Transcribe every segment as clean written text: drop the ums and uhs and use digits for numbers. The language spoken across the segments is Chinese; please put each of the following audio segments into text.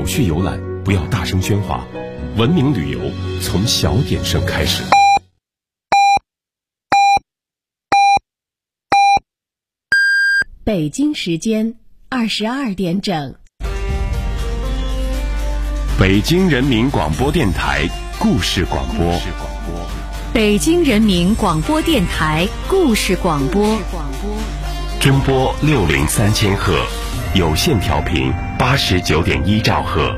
序游览不要大声喧哗，文明旅游从小点声开始。 北京时间22点整。 北京人民广播电台故事广播。 北京人民广播电台故事广播。 中波603千赫，有线调频89.1兆赫。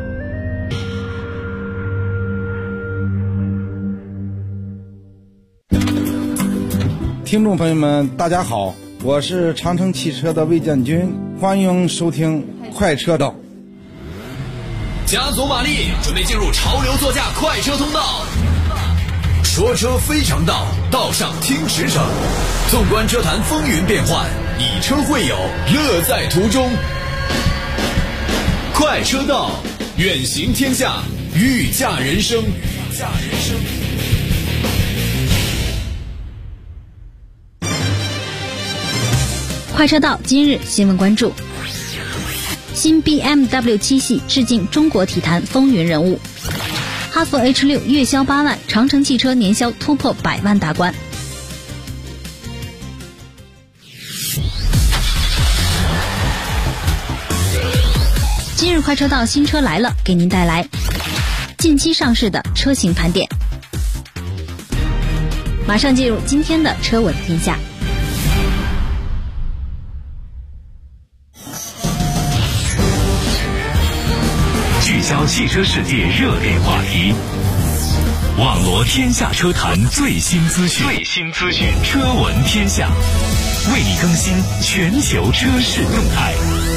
听众朋友们，大家好，我是长城汽车的魏建军，欢迎收听快车道。 加足马力，准备进入潮流座驾快车通道。说车非常道，道上听驰骋。纵观车坛风云变幻，以车会友，乐在途中。快车道，远行天下，御驾人生。 快车道今日新闻关注：新 BMW 7系致敬中国体坛风云人物；哈弗 H6 月销8万，长城汽车年销突破100万大关。今日快车道新车来了，给您带来近期上市的车型盘点。马上进入今天的车闻天下。 聚焦汽车世界热点话题，网罗天下车坛最新资讯，车闻天下，为你更新全球车市动态。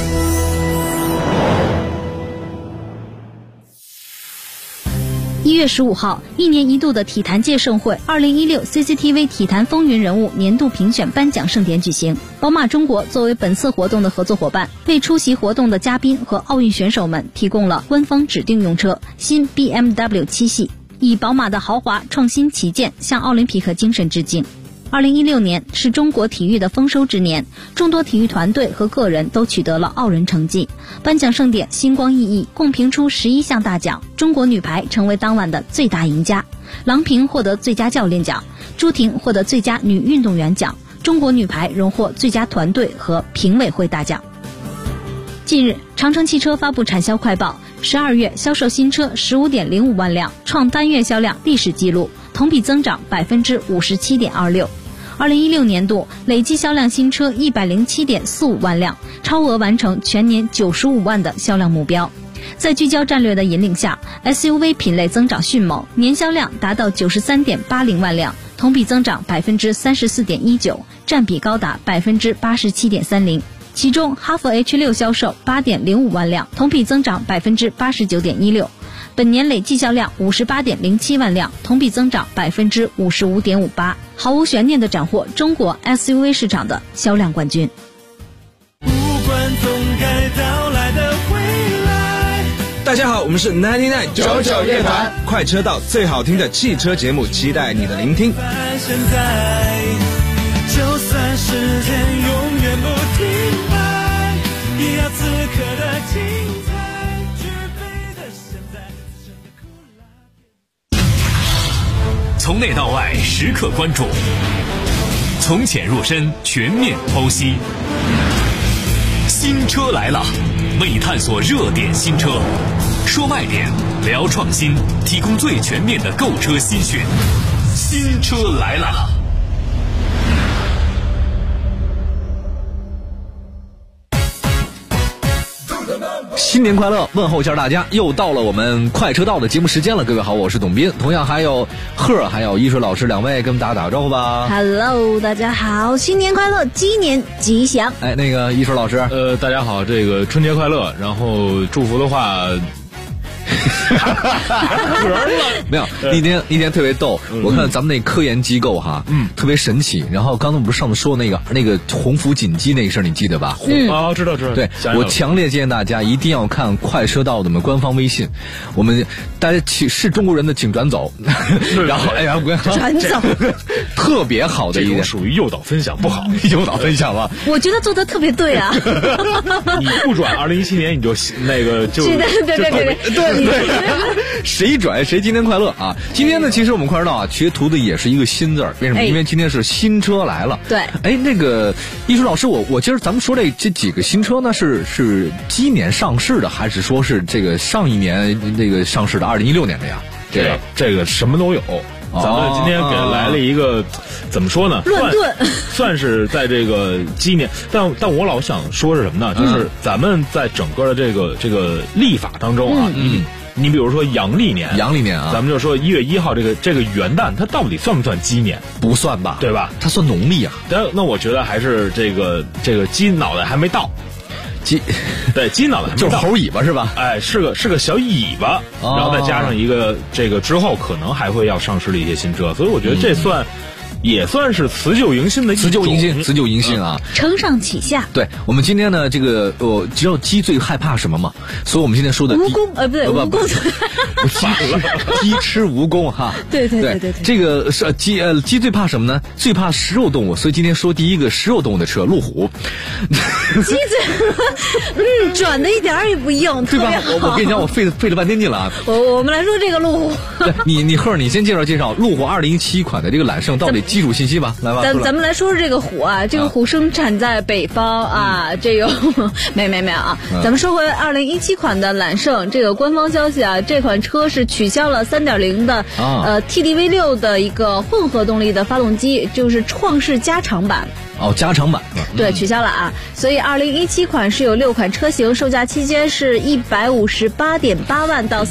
1月15号，一年一度的体坛界盛会2016 CCTV 体坛风云人物年度评选颁奖盛典举行。宝马中国作为本次活动的合作伙伴，为出席活动的嘉宾和奥运选手们提供了官方指定用车新 BMW 7系，以宝马的豪华创新旗舰向奥林匹克精神致敬。2016年是中国体育的丰收之年，众多体育团队和个人都取得了傲人成绩。颁奖盛典星光熠熠，共评出11项大奖，中国女排成为当晚的最大赢家。郎平获得最佳教练奖，朱婷获得最佳女运动员奖，中国女排荣获最佳团队和评委会大奖。近日，长城汽车发布产销快报，12月销售新车 15.05 万辆，创单月销量历史纪录，同比增长 57.26%。2016年度累计销量新车 107.45 万辆，超额完成全年95万的销量目标。在聚焦战略的引领下， SUV 品类增长迅猛，年销量达到 93.80 万辆，同比增长 34.19%， 占比高达 87.30%。其中哈弗 H6 销售 8.05 万辆，同比增长 89.16%。本年累计销量 58.07 万辆，同比增长 55.58%， 毫无悬念地斩获中国 SUV 市场的销量冠军。 不管总该到来的未来。 大家好，我们是99乐团，快车道最好听的汽车节目，期待你的聆听。 现在就算时间永远不停摆，也要此刻的精彩。 从内到外时刻关注，从浅入深全面剖析。新车来了，为你探索热点新车，说卖点，聊创新，提供最全面的购车新讯。新车来了。 新年快乐，问候一下大家，又到了我们快车道的节目时间了。各位好，我是董斌，同样还有贺还有一水老师两位跟大家打个招呼吧。 Hello， 大家好，新年快乐，鸡年吉祥。 那个一水老师， 大家好，这个春节快乐，然后祝福的话壳了。 没有，那天特别逗，我看咱们那科研机构哈，特别神奇。然后刚才我们不是上次说那个鸿福锦鸡那个事儿，你记得吧？ 啊，知道。 对，我强烈建议大家一定要看快车道的我们官方微信，我们大家是中国人的请转走，然后哎呀， 转走， 特别好的一点， 属于诱导分享，不好， 诱导分享吧。 我觉得做的特别对啊。 你不转2017年你就那个就对， 谁转谁今天快乐啊！今天呢，其实我们快车道啊，学徒的也是一个新字儿，为什么？因为今天是新车来了。 对， 哎，那个艺术老师，我今儿咱们说这几个新车呢，是今年上市的，还是说是这个上一年这个上市的2016年的呀？ 这个什么都有。咱们今天给来了一个怎么说呢？ 乱炖， 算是在这个鸡年，但我老想说是什么呢？就是咱们在整个的这个历法当中啊，你比如说阳历年啊，咱们就说1月1号这个元旦，它到底算不算鸡年？ 不算吧， 对吧？ 它算农历啊。 那我觉得还是这个鸡脑袋还没到。鸡脑袋还没到， 就是猴尾巴是吧？ 哎，是个小尾巴，然后再加上一个这个之后可能还会要上市的一些新车，所以我觉得这也算是辞旧迎新的一种。 辞旧迎新啊， 承上启下。 对，我们今天呢，这个知道鸡最害怕什么吗？所以我们今天说的蜈蚣，不对，蜈蚣。 鸡吃蜈蚣哈。 对。 这个是鸡最怕什么呢？最怕食肉动物，所以今天说第一个食肉动物的车，路虎。 鸡最，转的一点也不硬， 对吧？我跟你讲，我费了半天劲了啊。 我们来说这个路虎。 你先介绍路虎2017款的这个揽胜到底基础信息吧，来吧。 咱们来说说这个虎啊，这个虎生产在北方啊，这个没有啊。咱们说回2017款的揽胜，这个官方消息啊，这款车是取消了3.0的TDV6的一个混合动力的发动机，就是创世加长版。 加长版对，取消了啊。所以2017款是有6款车型，售价期间是158.8万到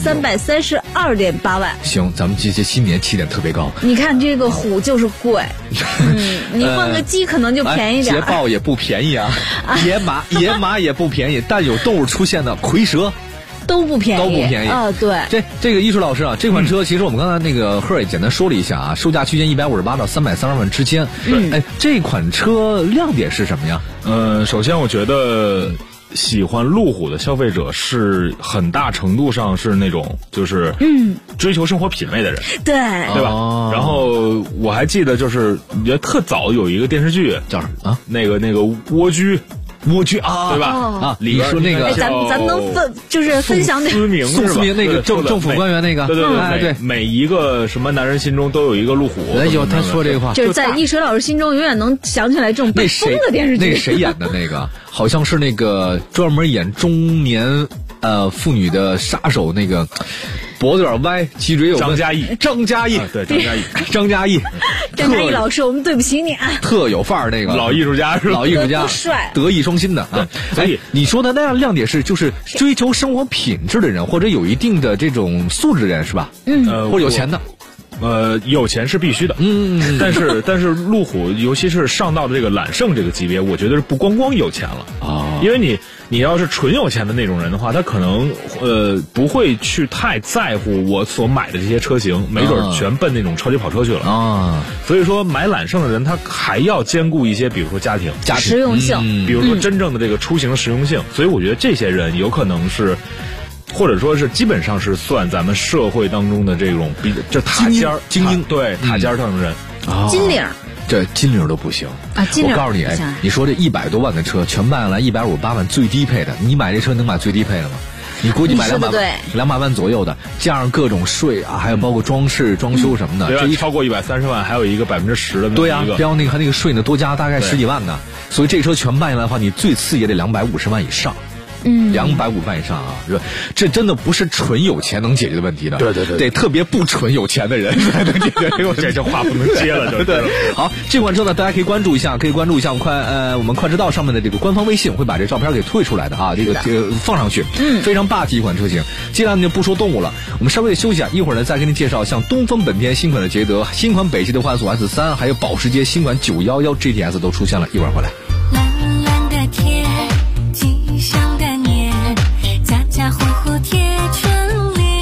332.8万。 行，咱们这新年起点特别高。 你看这个虎就是贵，你换个鸡可能就便宜点。 捷豹也不便宜啊，野马也不便宜，但有动物出现的蝰蛇。 都不便宜啊， 对。 这个艺术老师啊，这款车其实我们刚才那个赫也简单说了一下啊，售价区间158到332万之间。哎，这款车亮点是什么呀？ 首先我觉得喜欢路虎的消费者是很大程度上是那种就是追求生活品味的人， 对吧？然后我还记得就是也特早有一个电视剧叫什么啊？ 那个蜗居啊，对吧？ 啊，你说那个， 咱们能分享点宋思明那个政府官员那个， 对，每一个什么男人心中都有一个路虎。 哎呦，他说这个话， 就是在易水老师心中永远能想起来这种被封的电视剧。 那谁演的那个？好像是那个专门演中年妇女的杀手那个。脖子有点歪，脊椎有张嘉译， 对， 张嘉译， 张嘉译老师，我们对不起你啊！ 特有范儿那个老艺术家是吧？ 老艺术家， 帅， 德艺双馨的啊！所以你说的那样亮点是，就是追求生活品质的人，或者有一定的这种素质的人，是吧？或者有钱的。 有钱是必须的，但是路虎，尤其是上到的这个揽胜这个级别，我觉得是不光有钱了啊，因为你要是纯有钱的那种人的话，他可能不会去太在乎我所买的这些车型，没准全奔那种超级跑车去了啊。所以说买揽胜的人，他还要兼顾一些，比如说家庭实用性， 比如说真正的这个出行实用性，所以我觉得这些人有可能是。或者说是基本上是算咱们社会当中的这种这塔尖精英， 对塔尖上的人， 金领， 这金领都不行啊！金领， 我告诉你，你说这100多万的车全卖下来158万最低配的，你买这车能买最低配的吗？你估计买200万左右的，加上各种税啊，还有包括装饰、装修什么的， 这一超过130万，还有一个10%的对呀，标还那个税呢，多加大概10几万呢。所以这车全卖下来的话，你最次也得250万以上。250万以上啊，这真的不是纯有钱能解决的问题的， 对， 得特别不纯有钱的人才能解决这话不能接了， 对。好，这款车呢，大家可以关注一下，我们快车道上面的这个官方微信会把这照片给推出来的啊，这个放上去，非常霸气一款车型。接下来呢就不说动物了，我们稍微的休息啊，一会儿呢再给你介绍像东风本田新款的捷德、新款北汽的幻速 S3，还有保时捷新款911 GTS 都出现了，一会儿回来。 蓝蓝的天，吉祥的年，家家户户贴春联。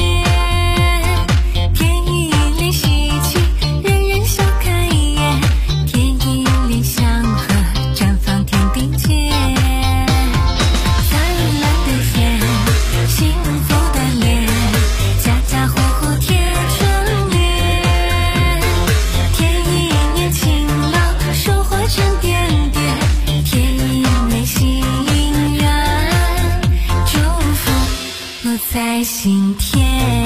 今天。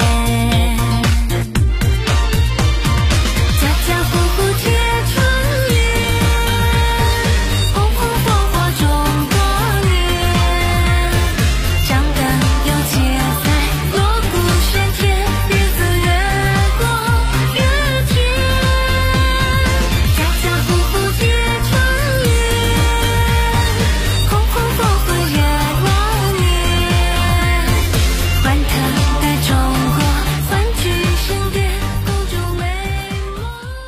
家家户户贴春联，红红火火中国年。张灯又结彩，锣鼓喧天，日子越过越甜。家家户户贴春联，红红火火越往年。欢腾的中国，欢聚盛典，共筑未来。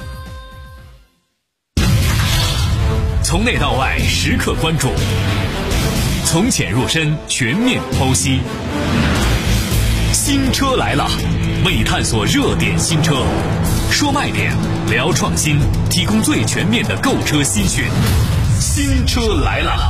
从内到外，时刻关注；从浅入深，全面剖析。新车来了，为探索热点新车，说卖点，聊创新，提供最全面的购车新讯。新车来了。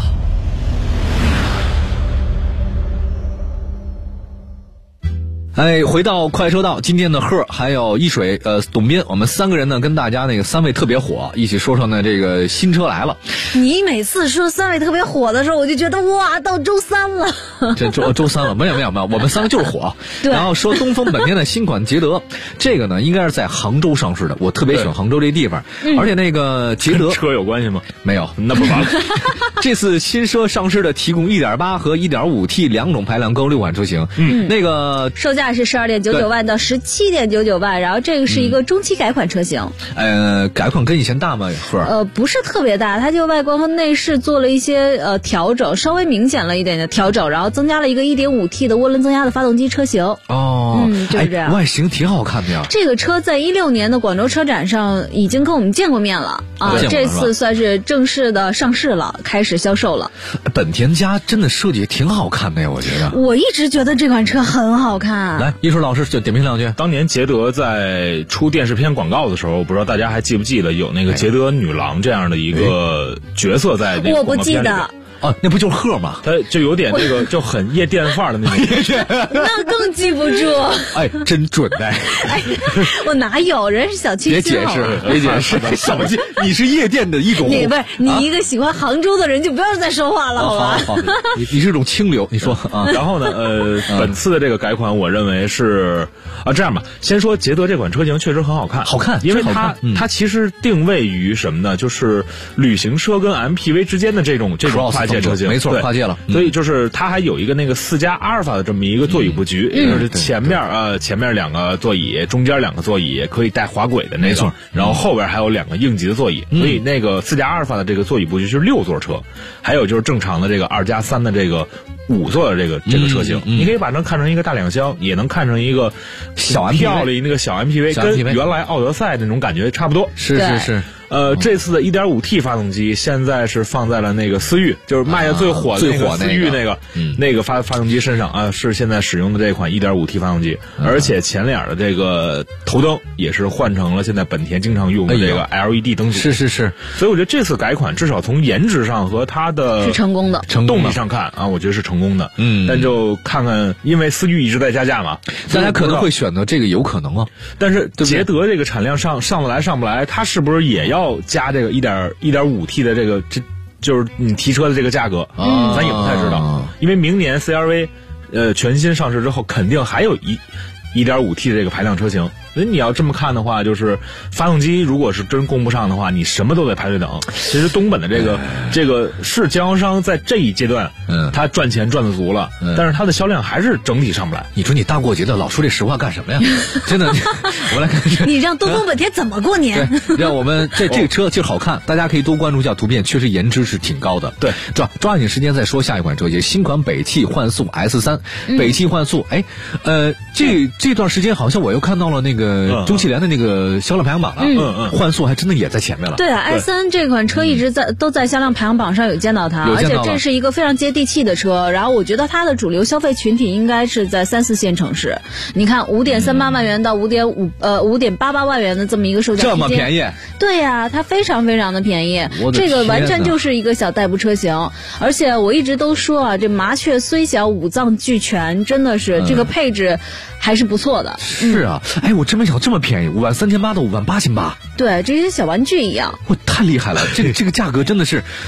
哎，回到快车道，今天的贺还有一水董斌，我们三个人呢跟大家那个三位特别火，一起说说呢这个新车来了。 你每次说三位特别火的时候，我就觉得哇，到周三了。 这周三了，没有，我们三个就是火。 对。 然后说东风本田的新款捷德，这个呢应该是在杭州上市的，我特别喜欢杭州这地方，而且那个捷德跟车有关系吗？ 没有， 那不完了。 这次新车上市的提供 1.8 和 1.5T 两种排量各6款车型，那个售价是12.99万到17.99万，然后这个是一个中期改款车型。 改款跟以前大吗？ 不是特别大，它就外观和内饰做了一些调整，稍微明显了一点的调整，然后增加了一个 1.5T 的涡轮增压的发动机车型。就是这样。 外形挺好看的呀。 这个车在16年的广州车展上已经跟我们见过面了啊，这次算是正式的上市了，开始销售了。 本田家真的设计挺好看的呀，我觉得。 我一直觉得这款车很好看。 来，一水老师就点评两句。 当年捷德在出电视片广告的时候，不知道大家还记不记得有那个捷德女郎这样的一个角色在那个广告片里面。 我不记得。 那不就是贺吗？ 他就有点这个就很夜店范儿的那种。 那更记不住。 真准的。 我哪有？人是小清新。 别解释，小清，你是夜店的一种。 你不是你一个喜欢杭州的人，就不要再说话了，好吧？ 好，你是一种清流，你说啊。 然后呢，本次的这个改款，我认为是这样吧，先说捷德这款车型确实很好看，因为它其实定位于什么呢？就是旅行车跟 MPV 之间的这种跨界车型， 没错，跨界了。 所以就是它还有一个那个4+阿尔法的这么一个座椅布局，也就是前面2个座椅，中间2个座椅可以带滑轨的那种，然后后边还有2个应急的座椅，所以那个4+阿尔法的这个座椅布局是6座车，还有就是正常的这个2+3的这个5座的这个车型，你可以把它看成一个大2厢，也能看成一个小漂亮那个小 MPV， 跟原来奥德赛那种感觉差不多。 是。 这次的 1.5T 发动机现在是放在了那个思域，就是卖的最火的那个思域那个发动机身上啊，是现在使用的这款 1.5T 发动机，而且前脸的这个头灯也是换成了现在本田经常用的这个 LED 灯组。 是。 所以我觉得这次改款至少从颜值上和它的是成功的， 动力上看啊，我觉得是成功的。但就看看，因为思域一直在加价嘛， 大家可能会选择这个，有可能啊。 但是捷德这个产量上得来上不来，它是不是也要加这个 1.5T 的这个就是你提车的这个价格？咱也不太知道，因为明年 CR-V 全新上市之后，肯定还有1.5T 的这个排量车型。所以你要这么看的话，就是发动机如果是真供不上的话，你什么都得排队等。其实东本的这个是经销商在这一阶段，他赚钱赚得足了，但是它的销量还是整体上不来。 你说你大过节的老说这实话干什么呀？真的，我来看。 你让东风本田怎么过年？ 让我们这个车就好看，大家可以多关注一下图片，确实颜值是挺高的。 对， 抓紧时间再说下一款车型，新款北汽幻速 S3。北汽幻速，这段时间好像我又看到了那个中汽联的那个销量排行榜了。幻速还真的也在前面了。 对啊 ，S3 这款车一直都在销量排行榜上有见到它，而且这是一个非常接地气的车。然后我觉得它的主流消费群体应该是在3、4线城市。你看5.38万元到5.88万元的这么一个售价， 这么便宜？ 对呀，它非常非常的便宜。这个完全就是一个小代步车型。而且我一直都说啊，这麻雀虽小五脏俱全，真的是这个配置还是不错的。 是啊，我真没想到这么便宜，53800到58800。 对，这些小玩具一样。 太厉害了，这个价格真的是。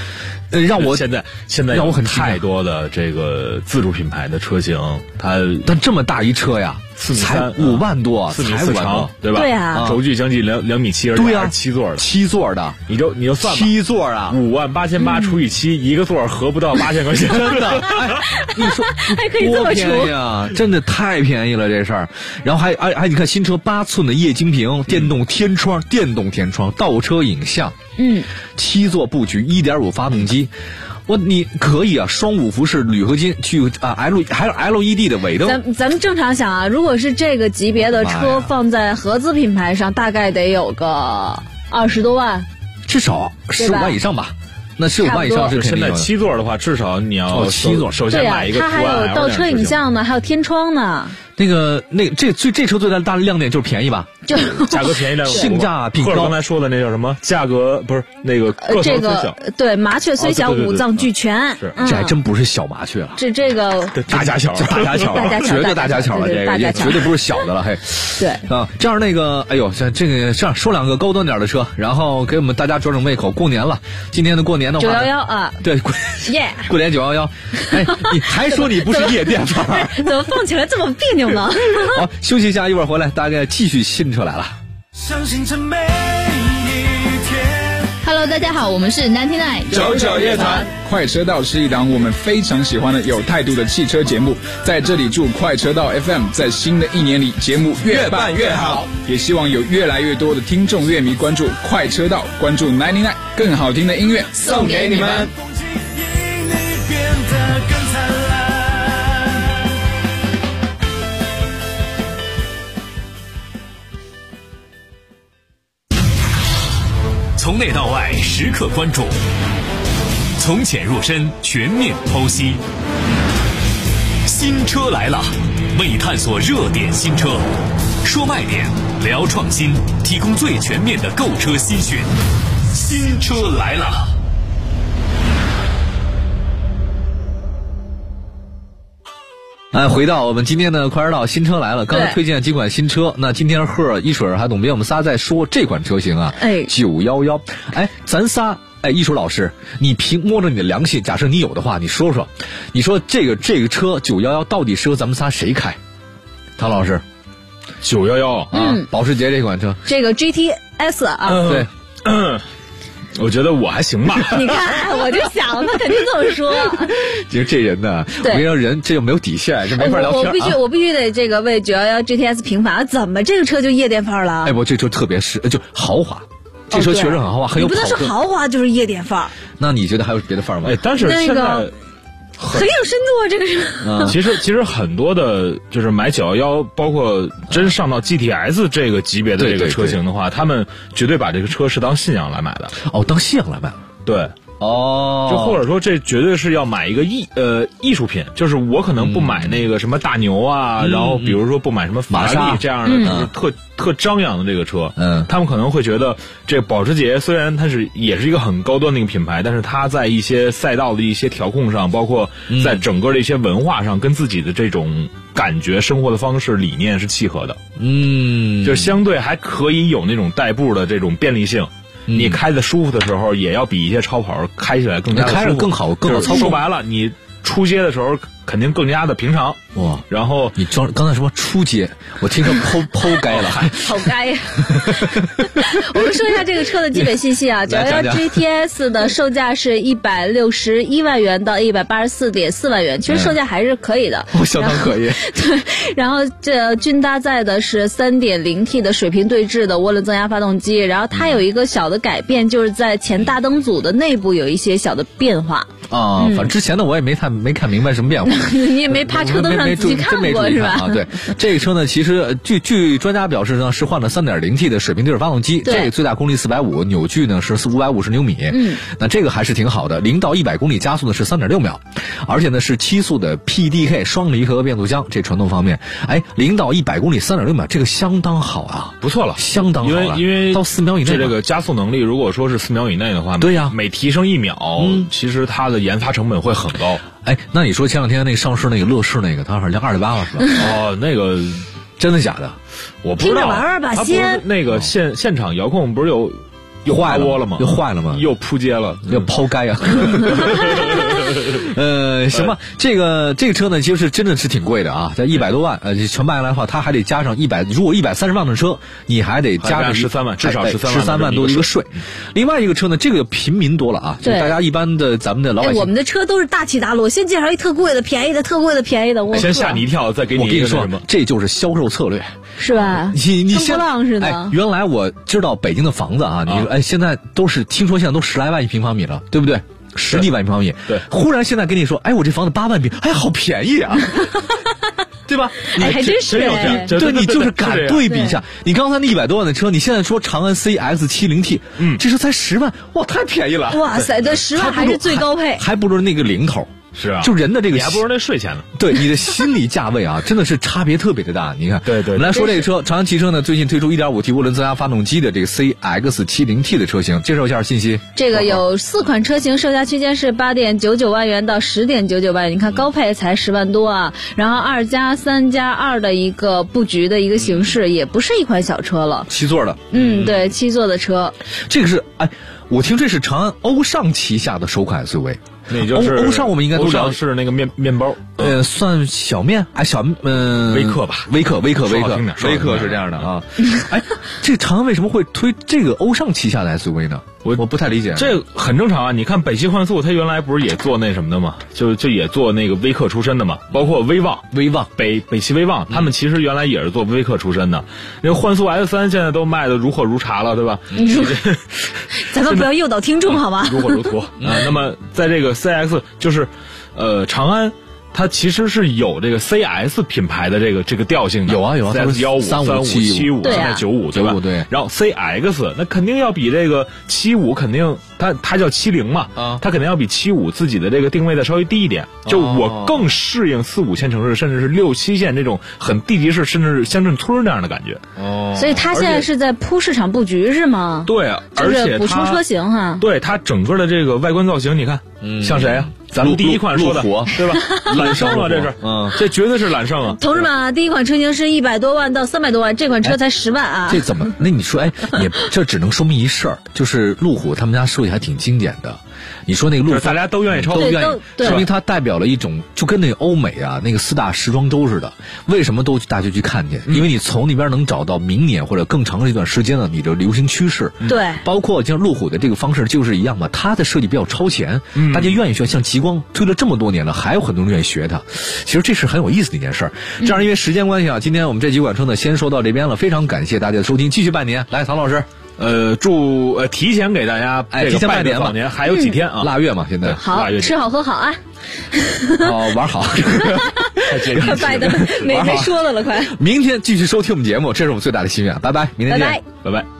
让我现在让我很太多的这个自主品牌的车型， 但这么大一车呀，才5万多 ，4米才 4 5万多， 对吧？ 对啊， 轴距将近2米7，而且还是7座的 ，7座的， 你就算吧 ，7座啊 ，58800除以7，一个座合不到8000块钱， 真的，哎，你说还可以这么便宜啊，真的太便宜了这事儿。然后还你看新车8寸的液晶屏，电动天窗，倒车影像，7座布局，1.5发动机。你可以啊，双5辐式铝合金去还有 LED 的尾灯。 咱们正常想啊，如果是这个级别的车放在合资品牌上，大概得有个20多万， 至少15万以上吧。那15万以上是肯定的。 现在7座的话，至少你要 7座， 首先买一个它还有倒车影像呢，还有天窗呢。 这车最大的亮点就是便宜吧？ 就价格便宜， 性价比高。 刚才说的那叫什么？价格不是那个个头虽小， 对，麻雀虽小，五脏俱全。 这还真不是小麻雀了。 这个大家巧， 绝对大家巧了，这个也绝对不是小的了，嘿。 对啊，这样哎呦，像这个这样说2个高端点的车，然后给我们大家转胃口。过年了，今天的过年的话 ，911啊， 对，过年911。哎，你还说你不是夜店范儿？ 怎么放起来这么别扭呢？ 好，休息一下，一会儿回来，大概继续新车来了。 相信这每一天。 Hello， 大家好，我们是99 99夜谈。快车道是一档我们非常喜欢的有态度的汽车节目，在这里祝快车道 FM 在新的一年里节目越办越好，也希望有越来越多的听众乐迷关注快车道，关注99更好听的音乐送给你们。 从内到外时刻关注，从浅入深全面剖析。新车来了，为探索热点新车，说卖点，聊创新，提供最全面的购车新讯。新车来了。 回到我们今天的快车道，新车来了。刚才推荐几款新车，那今天贺、一水还董斌我们仨在说这款车型啊，911。咱仨，一水老师，你摸着你的良心，假设你有的话，你说说，你说这个车911到底适合咱们仨谁开？唐老师 ，911 啊，保时捷这款车， 这个 GTS 啊， 对。 我觉得我还行吧。 你看，我就想他肯定这么说。 其实这人呢，我跟你说，人这就没有底线，这没法聊天。 我必须得这个为911 GTS 平反。怎么这个车就夜店范儿了？ 这车特别就豪华，这车确实很豪华，很有跑你不能说豪华就是夜店范儿。 那你觉得还有别的范儿吗？ 但是现在很有深度啊，这个是。其实很多的，就是买911，包括真上到 GTS 这个级别的这个车型的话，他们绝对把这个车是当信仰来买的。 当信仰来买。 对。就或者说这绝对是要买一个艺术品，就是我可能不买那个什么大牛啊，然后比如说不买什么法拉利这样的，就是特张扬的这个车，他们可能会觉得这保时捷虽然它也是一个很高端的一个品牌，但是它在一些赛道的一些调控上，包括在整个的一些文化上，跟自己的这种感觉、生活的方式、理念是契合的，就相对还可以有那种代步的这种便利性。你开的舒服的时候，也要比一些超跑开起来更加的舒服， 开着更好操控。 说白了，你出街的时候肯定更加的平常。 哇！ 然后你刚才说出街，我听说剖该了， 好该呀！我们说一下这个车的基本信息啊，911 GTS 的售价是161万元到184.4万元，其实售价还是可以的， 相当可以。 对，然后这均搭载的是 3.0T 的水平对置的涡轮增压发动机，然后它有一个小的改变，就是在前大灯组的内部有一些小的变化。 反正之前的我也没看明白什么变化。 你也没趴车灯上仔细看过是吧？ 对，这个车呢，其实据专家表示呢，是换了 3.0T 的水平对置发动机，这个最大功率450，扭矩呢是550牛米。那这个还是挺好的，0到100公里加速呢是3.6秒，而且呢是7速的 PDK 双离合变速箱，这传动方面，0到100公里3.6秒，这个相当好啊， 不错了， 相当好了， 因为到4秒以内， 这个加速能力如果说是4秒以内的话， 对呀， 每提升1秒，其实它的研发成本会很高。 那你说前两天那个上市那个乐视那个，它好像2.8了是吧？ 那个真的假的？ 我不知道。 听着玩吧， 它不是那个现场遥控不是有又坏了吗？ 又坏了吗？ 又扑街了， 要抛开呀。行吧，这个车呢，其实真的是挺贵的啊，在100多万，全卖下来的话，它还得加上如果130万的车，你还得加上 13万，至少13 万多的一个税。另外一个车呢，这个平民多了啊，就大家一般的咱们的老百姓， 我们的车都是大起大落，先介绍一特贵的、便宜的、特贵的、便宜的， 先吓你一跳，再给你一个什么？ 这就是销售策略， 是吧？ 你跟波浪似的。 原来我知道北京的房子啊，你说现在听说现在都10来万一平方米了，对不对？10几万一平方米， 对。 忽然现在跟你说，我这房子8万平，好便宜啊，对吧？ 还真是对，你就是敢对比一下。你刚才那100多万的车，你现在说长安 CX-70T，这车才10万，哇，太便宜了！ 哇塞，这10万还是最高配， 还不如那个零头。 是啊， 就人的这个你还不如那税钱呢。 对，你的心理价位啊，真的是差别特别的大。你看， 对， 我们来说这个车，长安汽车呢最近推出 1.5T 涡轮增压发动机的这个 CX-70T 的车型，介绍一下信息。 这个有4款车型，售价区间是8.99万元到10.99万元。你看高配才10万多啊，然后2+3+2的一个布局的一个形式，也不是一款小车了 ，7座的。 对，7座的车。 这个是我听这是长安欧尚旗下的首款 SUV。 那就是欧尚，我们应该都知道是那个面包， 算小面， 微客吧， 微客是这样的啊。这长安为什么会推这个欧尚旗下的 SUV 呢？我不太理解。 这很正常啊，你看北汽幻速，它原来不是也做那什么的嘛，就也做那个微客出身的嘛，包括威旺，北汽威旺，他们其实原来也是做微客出身的。那个幻速 S3现在都卖的如火如茶了，对吧？ 咱们不要诱导听众好吧？ 如火如荼那么在这个 CX 就是长安。它其实是有这个 CS 品牌的这个调性的， 有啊 ，CS15、35、75，现在95，对吧？ 对。 然后 CX 那肯定要比这个75，肯定它叫70嘛，它肯定要比75自己的这个定位再稍微低一点。就我更适应4、5线城市，甚至是6、7线这种很地级市，甚至是乡镇村那样的感觉。 所以它现在是在铺市场布局是吗？ 对啊，而且补充车型哈。 对，它整个的这个外观造型，你看，像谁啊？咱们第一款说的，对吧？揽胜啊，这是，这绝对是揽胜啊！ 同志们，第一款车型是100多万到300多万，这款车才10万啊！ 这怎么？那你说，这只能说明一事儿，就是路虎他们家设计还挺经典的。你说那个路虎， 大家都愿意抄， 都愿意，说明它代表了一种，就跟那个欧美啊那个4大时装周似的。为什么都大家去看去？因为你从那边能找到明年或者更长的一段时间的你的流行趋势。 对， 包括像路虎的这个方式就是一样嘛，它的设计比较超前，大家愿意学。像极光推了这么多年了，还有很多人愿意学它。其实这是很有意思的一件事儿。这样，因为时间关系啊，今天我们这几款车呢，先说到这边了。非常感谢大家的收听，继续拜年。来，唐老师。 祝提前给大家提前拜年吧，年还有几天啊？ 腊月嘛，现在好，吃好喝好啊！ 玩好， 快拜的没说的了，快！ 明天继续收听我们节目，这是我们最大的心愿。拜拜，明天见， 拜拜。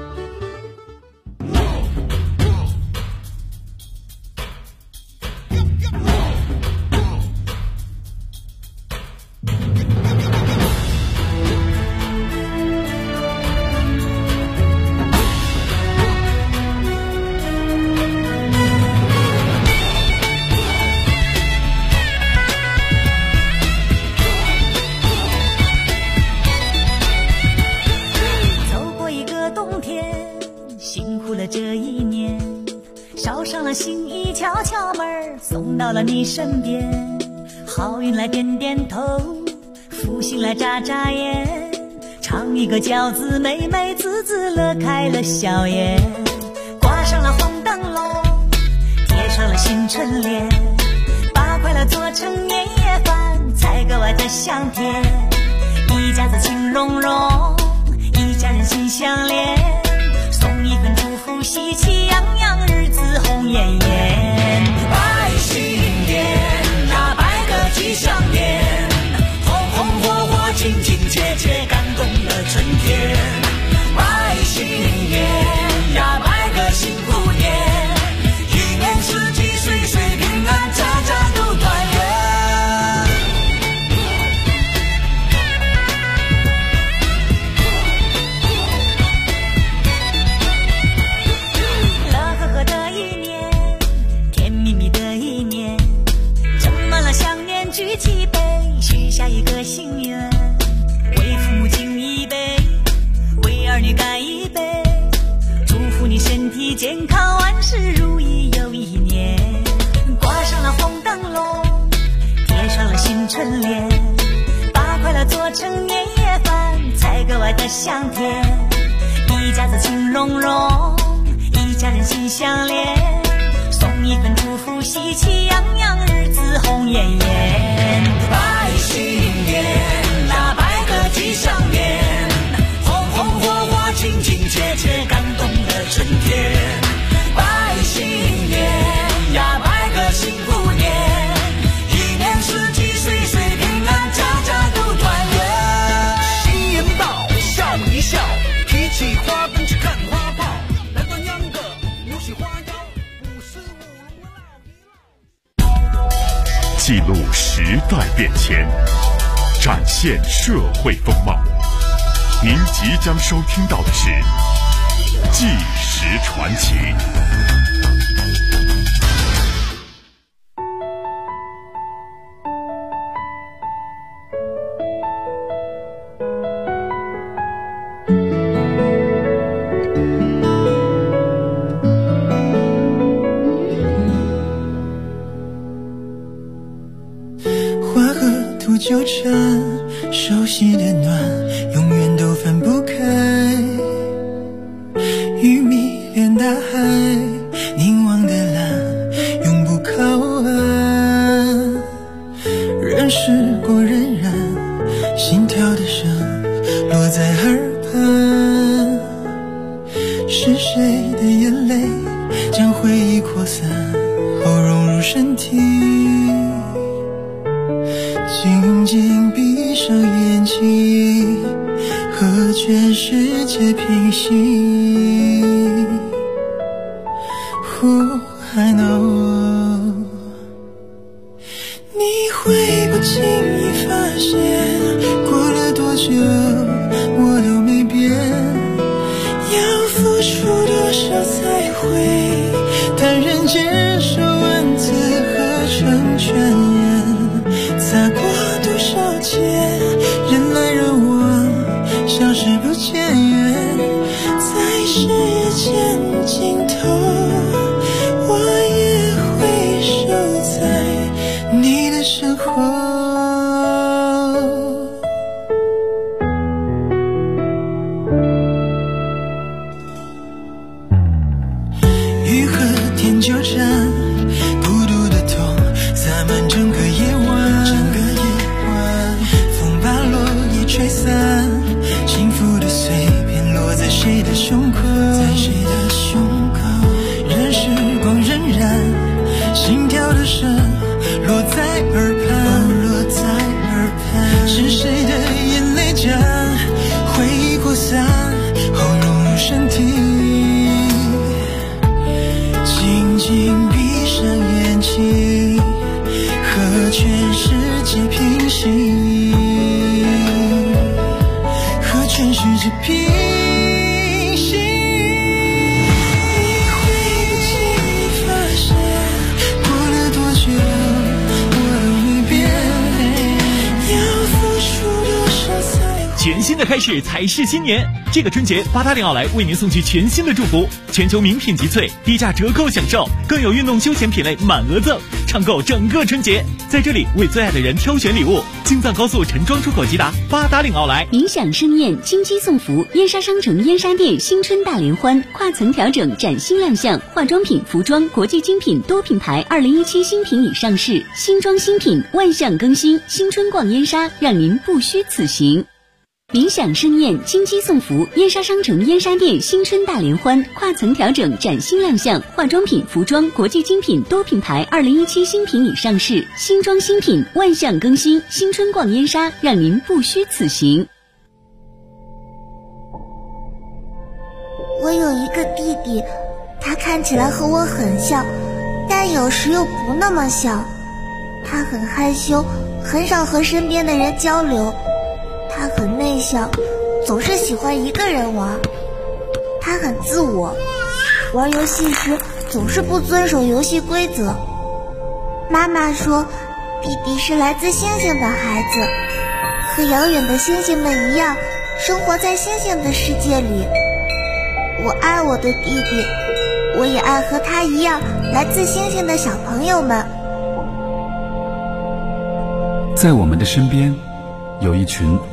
送到了你身边，好运来点点头，福星来眨眨眼，尝一个饺子，美美滋滋乐开了笑颜。挂上了红灯笼，贴上了新春联，把快乐做成年夜饭，才格外的香甜。一家子情融融，一家人心相连，送一份祝福，喜气洋洋，日子红艳艳。拜新年呀，拜个吉祥年，红红火火，亲亲切切，感动了春天。拜新年呀，拜个幸福年，一年四季岁岁平安，家家都团圆。乐呵呵的一年，甜蜜蜜的一年，斟满了想念举起杯，许下一个心愿， 的香甜，一家子情融融，一家人心相连，送一份祝福，喜气洋洋，日子红艳艳。拜新年呀，拜个吉祥年，红红火火，亲亲切切，感动的春天。拜新年呀，拜个幸福年，一年四季岁岁平安，家家都团圆。 新年到，笑一笑，提起花灯去看花炮，来段秧歌，扭起花腰，55龙蜡笔。 记录时代变迁，展现社会风貌。您即将收听到的是《纪实传奇》。 纠缠，熟悉的暖，永远都分不开。雨迷恋大海，凝望的蓝，永不靠岸。任时光荏苒，心跳的声落在耳畔。是谁的眼泪将回忆扩散，后融入身体？静静闭上眼睛，和全世界平息。Who I know， 你会不经意发现，过了多久我都没变。要付出多少才会坦然接受文字合成全言，擦过多少劫，人来人往，消失不见。在时间尽头，我也会守在你的身后。雨和天纠缠，孤独的痛洒满整个夜晚。风把落叶吹散，幸福的碎片落在谁的胸口？任时光荏苒，心跳的声落在耳畔。是谁的眼泪将回忆扩散，后融入身体？静静闭上眼睛，和全世界平息，和全世界平息。你会不经意发现，过了多久我都没变。要付出多少才会？ 全新的开始才是新年。这个春节，八达岭奥莱为您送去全新的祝福，全球名品集萃，低价折扣享受，更有运动休闲品类满额赠，畅购整个春节。在这里为最爱的人挑选礼物，京藏高速陈庄出口即达，八达岭奥莱。 冥想盛宴，金鸡送福，燕莎商城燕莎店新春大联欢，跨层调整崭新亮相，化妆品、服装、国际精品多品牌2017新品已上市，新装新品万象更新，新春逛燕莎，让您不虚此行。冥想盛宴，金鸡送福，燕莎商城燕莎店新春大联欢，跨层调整崭新亮相，化妆品、服装、国际精品多品牌2017新品已上市，新装新品万象更新，新春逛燕莎，让您不虚此行。 我有一个弟弟，他看起来和我很像，但有时又不那么像。他很害羞，很少和身边的人交流。他很内向，总是喜欢一个人玩。他很自我，玩游戏时总是不遵守游戏规则。妈妈说，弟弟是来自星星的孩子，和遥远的星星们一样，生活在星星的世界里。我爱我的弟弟，我也爱和他一样来自星星的小朋友们。 在我们的身边，有一群